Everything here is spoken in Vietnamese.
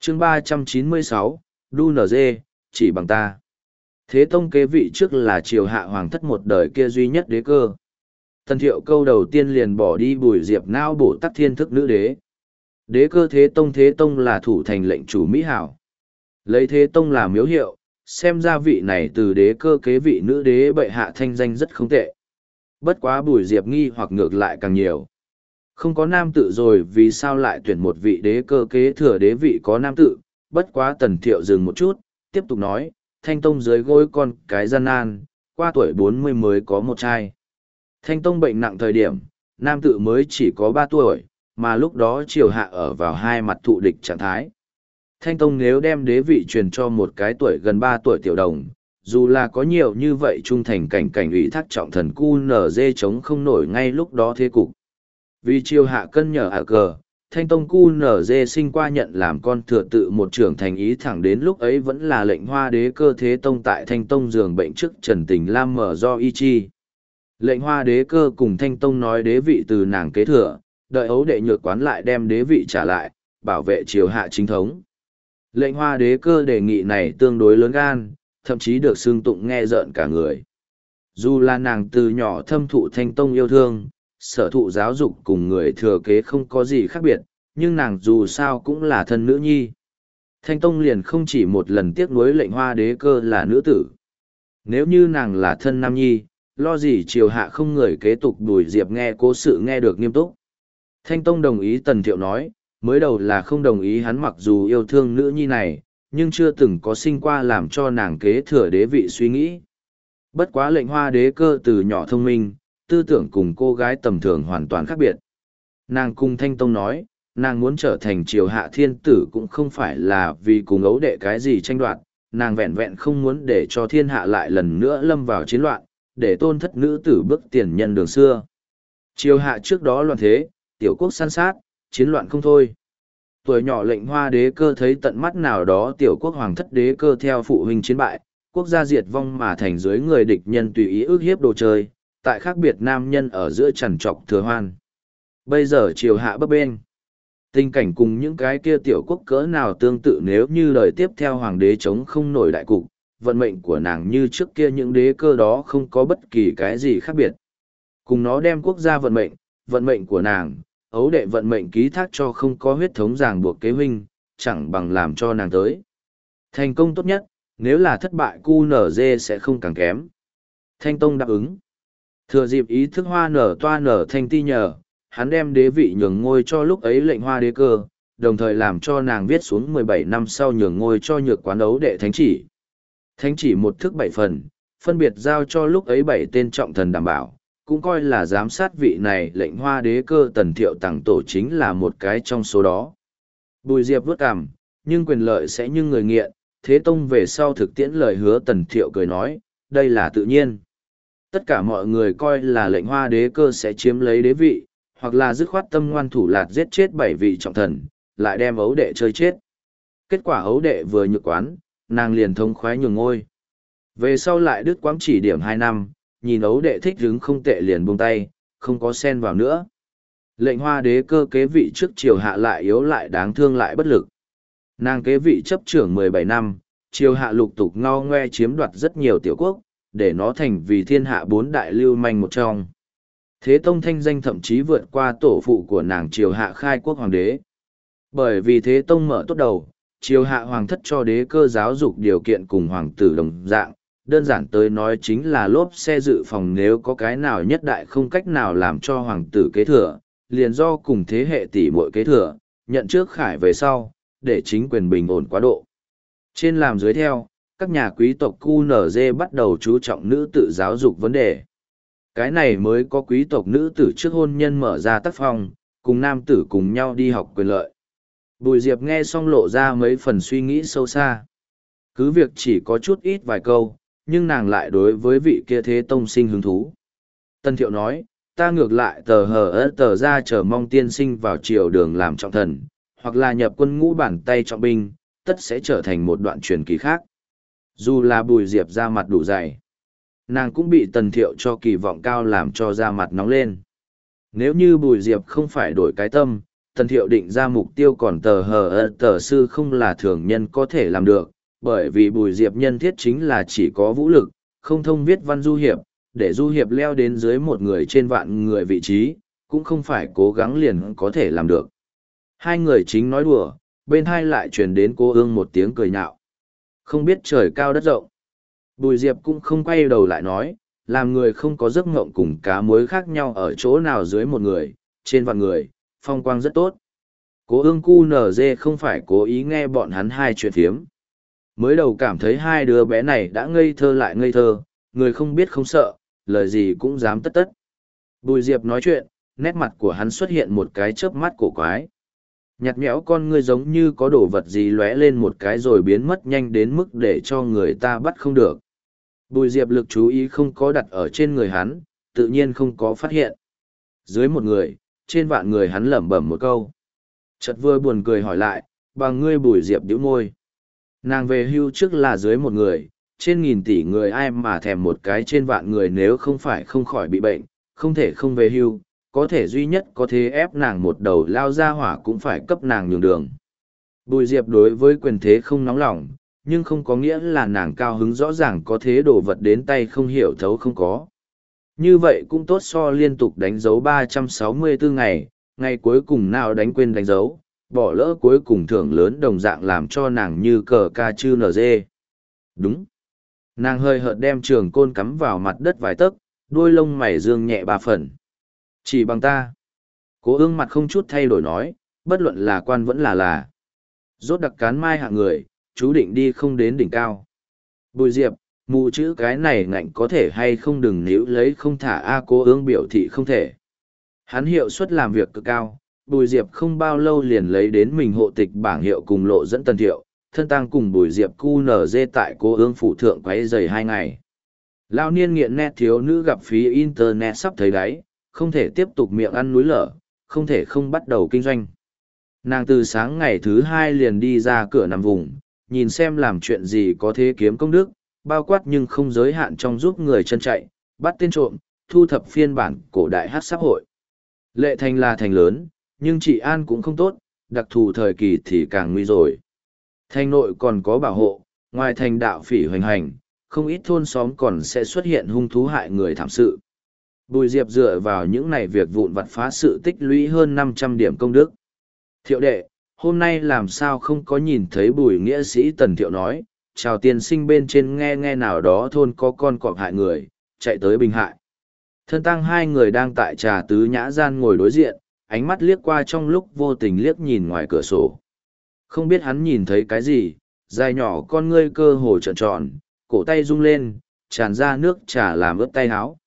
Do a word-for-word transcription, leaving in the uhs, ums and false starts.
chương ba trăm chín mươi sáu, đu en giê, chỉ bằng ta. Thế tông kế vị trước là triều hạ hoàng thất một đời kia duy nhất đế cơ. Tần Thiệu câu đầu tiên liền bỏ đi Bùi Diệp não bổ tắc thiên thức nữ đế. Đế cơ Thế tông Thế tông là thủ thành lệnh chủ Mỹ Hảo. Lấy Thế tông làm miếu hiệu, xem ra vị này từ đế cơ kế vị nữ đế bệ hạ thanh danh rất không tệ. Bất quá Bùi Diệp nghi hoặc ngược lại càng nhiều. Không có nam tự rồi vì sao lại tuyển một vị đế cơ kế thừa đế vị có nam tự, bất quá Tần Thiệu dừng một chút, tiếp tục nói, Thanh tông dưới gối con cái gian nan, qua tuổi bốn mươi mới có một trai. Thanh tông bệnh nặng thời điểm, nam tự mới chỉ có ba tuổi, mà lúc đó triều hạ ở vào hai mặt thụ địch trạng thái. Thanh tông nếu đem đế vị truyền cho một cái tuổi gần ba tuổi tiểu đồng, dù là có nhiều như vậy trung thành cảnh cảnh ủy thác trọng thần cu nở dê chống không nổi ngay lúc đó thế cục. Vì triều hạ cân nhở hạ cờ, Thanh tông cu nở dê sinh qua nhận làm con thừa tự một trưởng thành ý thẳng đến lúc ấy vẫn là lệnh hoa đế cơ Thế tông tại Thanh tông giường bệnh trước Trần Tình Lam mở do y chi. Lệnh hoa đế cơ cùng Thanh tông nói đế vị từ nàng kế thừa, đợi ấu đệ nhược quán lại đem đế vị trả lại, bảo vệ triều hạ chính thống. Lệnh hoa đế cơ đề nghị này tương đối lớn gan, thậm chí được xưng tụng nghe rợn cả người. Dù là nàng từ nhỏ thâm thụ Thanh tông yêu thương, sở thụ giáo dục cùng người thừa kế không có gì khác biệt, nhưng nàng dù sao cũng là thân nữ nhi. Thanh tông liền không chỉ một lần tiếc nuối lệnh hoa đế cơ là nữ tử. Nếu như nàng là thân nam nhi, lo gì triều hạ không người kế tục Bùi Diệp nghe cố sự nghe được nghiêm túc. Thanh tông đồng ý Tần Thiệu nói, mới đầu là không đồng ý hắn mặc dù yêu thương nữ nhi này, nhưng chưa từng có sinh qua làm cho nàng kế thừa đế vị suy nghĩ. Bất quá lệnh hoa đế cơ từ nhỏ thông minh, tư tưởng cùng cô gái tầm thường hoàn toàn khác biệt. Nàng cùng Thanh tông nói, nàng muốn trở thành triều hạ thiên tử cũng không phải là vì cùng ấu đệ cái gì tranh đoạt, nàng vẹn vẹn không muốn để cho thiên hạ lại lần nữa lâm vào chiến loạn, để tôn thất nữ tử bước tiền nhân đường xưa. Triều hạ trước đó loạn thế, tiểu quốc san sát, chiến loạn không thôi. Tuổi nhỏ lệnh hoa đế cơ thấy tận mắt nào đó tiểu quốc hoàng thất đế cơ theo phụ huynh chiến bại, quốc gia diệt vong mà thành dưới người địch nhân tùy ý ước hiếp đồ chơi, tại khác biệt nam nhân ở giữa trằn trọc thừa hoan. Bây giờ triều hạ bấp bênh. Tình cảnh cùng những cái kia tiểu quốc cỡ nào tương tự nếu như lời tiếp theo hoàng đế chống không nổi đại cục, vận mệnh của nàng như trước kia những đế cơ đó không có bất kỳ cái gì khác biệt. Cùng nó đem quốc gia vận mệnh, vận mệnh của nàng, ấu đệ vận mệnh ký thác cho không có huyết thống ràng buộc kế huynh, chẳng bằng làm cho nàng tới. Thành công tốt nhất, nếu là thất bại cu nở dê sẽ không càng kém. Thanh tông đáp ứng. Thừa dịp ý thức hoa nở toa nở thanh ti nhờ, hắn đem đế vị nhường ngôi cho lúc ấy lệnh hoa đế cơ, đồng thời làm cho nàng viết xuống mười bảy năm sau nhường ngôi cho nhược quán ấu đệ thánh chỉ. Thánh chỉ một thức bảy phần, phân biệt giao cho lúc ấy bảy tên trọng thần đảm bảo, cũng coi là giám sát vị này lệnh hoa đế cơ Tần Thiệu tặng tổ chính là một cái trong số đó. Bùi Diệp vớt cằm, nhưng quyền lợi sẽ như người nghiện, Thế tông về sau thực tiễn lời hứa Tần Thiệu cười nói, đây là tự nhiên. Tất cả mọi người coi là lệnh hoa đế cơ sẽ chiếm lấy đế vị, hoặc là dứt khoát tâm ngoan thủ lạt giết chết bảy vị trọng thần, lại đem ấu đệ chơi chết. Kết quả ấu đệ vừa nhược quán, nàng liền thông khoái nhường ngôi. Về sau lại đứt quãng chỉ điểm hai năm, nhìn ấu đệ thích hứng không tệ liền buông tay, không có xen vào nữa. Lệnh hoa đế cơ kế vị trước triều hạ lại yếu lại đáng thương lại bất lực. Nàng kế vị chấp trưởng mười bảy năm, triều hạ lục tục ngao ngoe chiếm đoạt rất nhiều tiểu quốc, để nó thành vì thiên hạ bốn đại lưu manh một trong. Thế tông thanh danh thậm chí vượt qua tổ phụ của nàng triều hạ khai quốc hoàng đế. Bởi vì thế tông mở tốt đầu, triều hạ hoàng thất cho đế cơ giáo dục điều kiện cùng hoàng tử đồng dạng, đơn giản tới nói chính là lốp xe dự phòng nếu có cái nào nhất đại không cách nào làm cho hoàng tử kế thừa, liền do cùng thế hệ tỷ muội kế thừa, nhận trước khải về sau, để chính quyền bình ổn quá độ. Trên làm dưới theo, các nhà quý tộc cu nở dê bắt đầu chú trọng nữ tử giáo dục vấn đề. Cái này mới có quý tộc nữ tử trước hôn nhân mở ra tác phong, cùng nam tử cùng nhau đi học quyền lợi. Bùi Diệp nghe xong lộ ra mấy phần suy nghĩ sâu xa. Cứ việc chỉ có chút ít vài câu, nhưng nàng lại đối với vị kia Thế tông sinh hứng thú. Tân Thiệu nói, ta ngược lại tờ hờ ớt tờ ra chờ mong tiên sinh vào triều đường làm trọng thần, hoặc là nhập quân ngũ bản tay trọng binh, tất sẽ trở thành một đoạn truyền kỳ khác. Dù là Bùi Diệp ra mặt đủ dày, nàng cũng bị Tần Thiệu cho kỳ vọng cao làm cho da mặt nóng lên. Nếu như Bùi Diệp không phải đổi cái tâm, Tần Thiệu định ra mục tiêu còn tờ hờ ơ tờ sư không là thường nhân có thể làm được, bởi vì Bùi Diệp nhân thiết chính là chỉ có vũ lực, không thông viết văn du hiệp, để du hiệp leo đến dưới một người trên vạn người vị trí, cũng không phải cố gắng liền có thể làm được. Hai người chính nói đùa, bên hai lại truyền đến cô ương một tiếng cười nhạo. Không biết trời cao đất rộng. Bùi Diệp cũng không quay đầu lại nói, làm người không có giấc ngộng cùng cá muối khác nhau ở chỗ nào dưới một người, trên vạn người, phong quang rất tốt. Cố ương cu nở dê không phải cố ý nghe bọn hắn hai chuyện phiếm. Mới đầu cảm thấy hai đứa bé này đã ngây thơ lại ngây thơ, người không biết không sợ, lời gì cũng dám tất tất. Bùi Diệp nói chuyện, nét mặt của hắn xuất hiện một cái chớp mắt cổ quái. Nhạt nhẽo con ngươi giống như có đồ vật gì lóe lên một cái rồi biến mất nhanh đến mức để cho người ta bắt không được. Bùi Diệp lực chú ý không có đặt ở trên người hắn, tự nhiên không có phát hiện. Dưới một người, trên vạn người hắn lẩm bẩm một câu. Chợt vừa buồn cười hỏi lại, bằng ngươi Bùi Diệp nhíu môi. Nàng về hưu trước là dưới một người, trên nghìn tỷ người ai mà thèm một cái trên vạn người nếu không phải không khỏi bị bệnh, không thể không về hưu, có thể duy nhất có thể ép nàng một đầu lao ra hỏa cũng phải cấp nàng nhường đường. Bùi Diệp đối với quyền thế không nóng lòng, nhưng không có nghĩa là nàng cao hứng rõ ràng có thế đồ vật đến tay không hiểu thấu không có. Như vậy cũng tốt so liên tục đánh dấu ba trăm sáu mươi tư ngày, ngày cuối cùng nào đánh quên đánh dấu, bỏ lỡ cuối cùng thưởng lớn đồng dạng làm cho nàng như cờ ca chư nở dê. Đúng. Nàng hơi hợt đem trường côn cắm vào mặt đất vài tấc, đuôi lông mày dương nhẹ ba phần. Chỉ bằng ta. Cố ương mặt không chút thay đổi nói, bất luận là quan vẫn là là. Rốt đặc cán mai hạng người, chú định đi không đến đỉnh cao. Bùi Diệp, mù chữ cái này ngạnh có thể hay không đừng níu lấy không thả a cố ương biểu thị không thể. Hắn hiệu suất làm việc cực cao, Bùi Diệp không bao lâu liền lấy đến mình hộ tịch bảng hiệu cùng lộ dẫn Tần Thiệu, thân tăng cùng Bùi Diệp cu nở dê tại cố ương phủ thượng quấy dày hai ngày. Lao niên nghiện net thiếu nữ gặp phí internet sắp thấy đáy, không thể tiếp tục miệng ăn núi lở, không thể không bắt đầu kinh doanh. Nàng từ sáng ngày thứ hai liền đi ra cửa nằm vùng, nhìn xem làm chuyện gì có thể kiếm công đức, bao quát nhưng không giới hạn trong giúp người chân chạy, bắt tên trộm, thu thập phiên bản cổ đại hát xã hội. Lệ thành là thành lớn, nhưng trị an cũng không tốt, đặc thù thời kỳ thì càng nguy rồi. Thành nội còn có bảo hộ, ngoài thành đạo phỉ hoành hành, không ít thôn xóm còn sẽ xuất hiện hung thú hại người thảm sự. Bùi Diệp dựa vào những này việc vụn vặt phá sự tích lũy hơn năm trăm điểm công đức. Thiệu đệ, hôm nay làm sao không có nhìn thấy Bùi nghĩa sĩ Tần Thiệu nói, chào tiên sinh bên trên nghe nghe nào đó thôn có con cọp hại người, chạy tới bình hại. Thân tăng hai người đang tại trà tứ nhã gian ngồi đối diện, ánh mắt liếc qua trong lúc vô tình liếc nhìn ngoài cửa sổ. Không biết hắn nhìn thấy cái gì, dài nhỏ con ngươi cơ hồ trợn tròn, cổ tay rung lên, tràn ra nước trà làm ướt tay áo.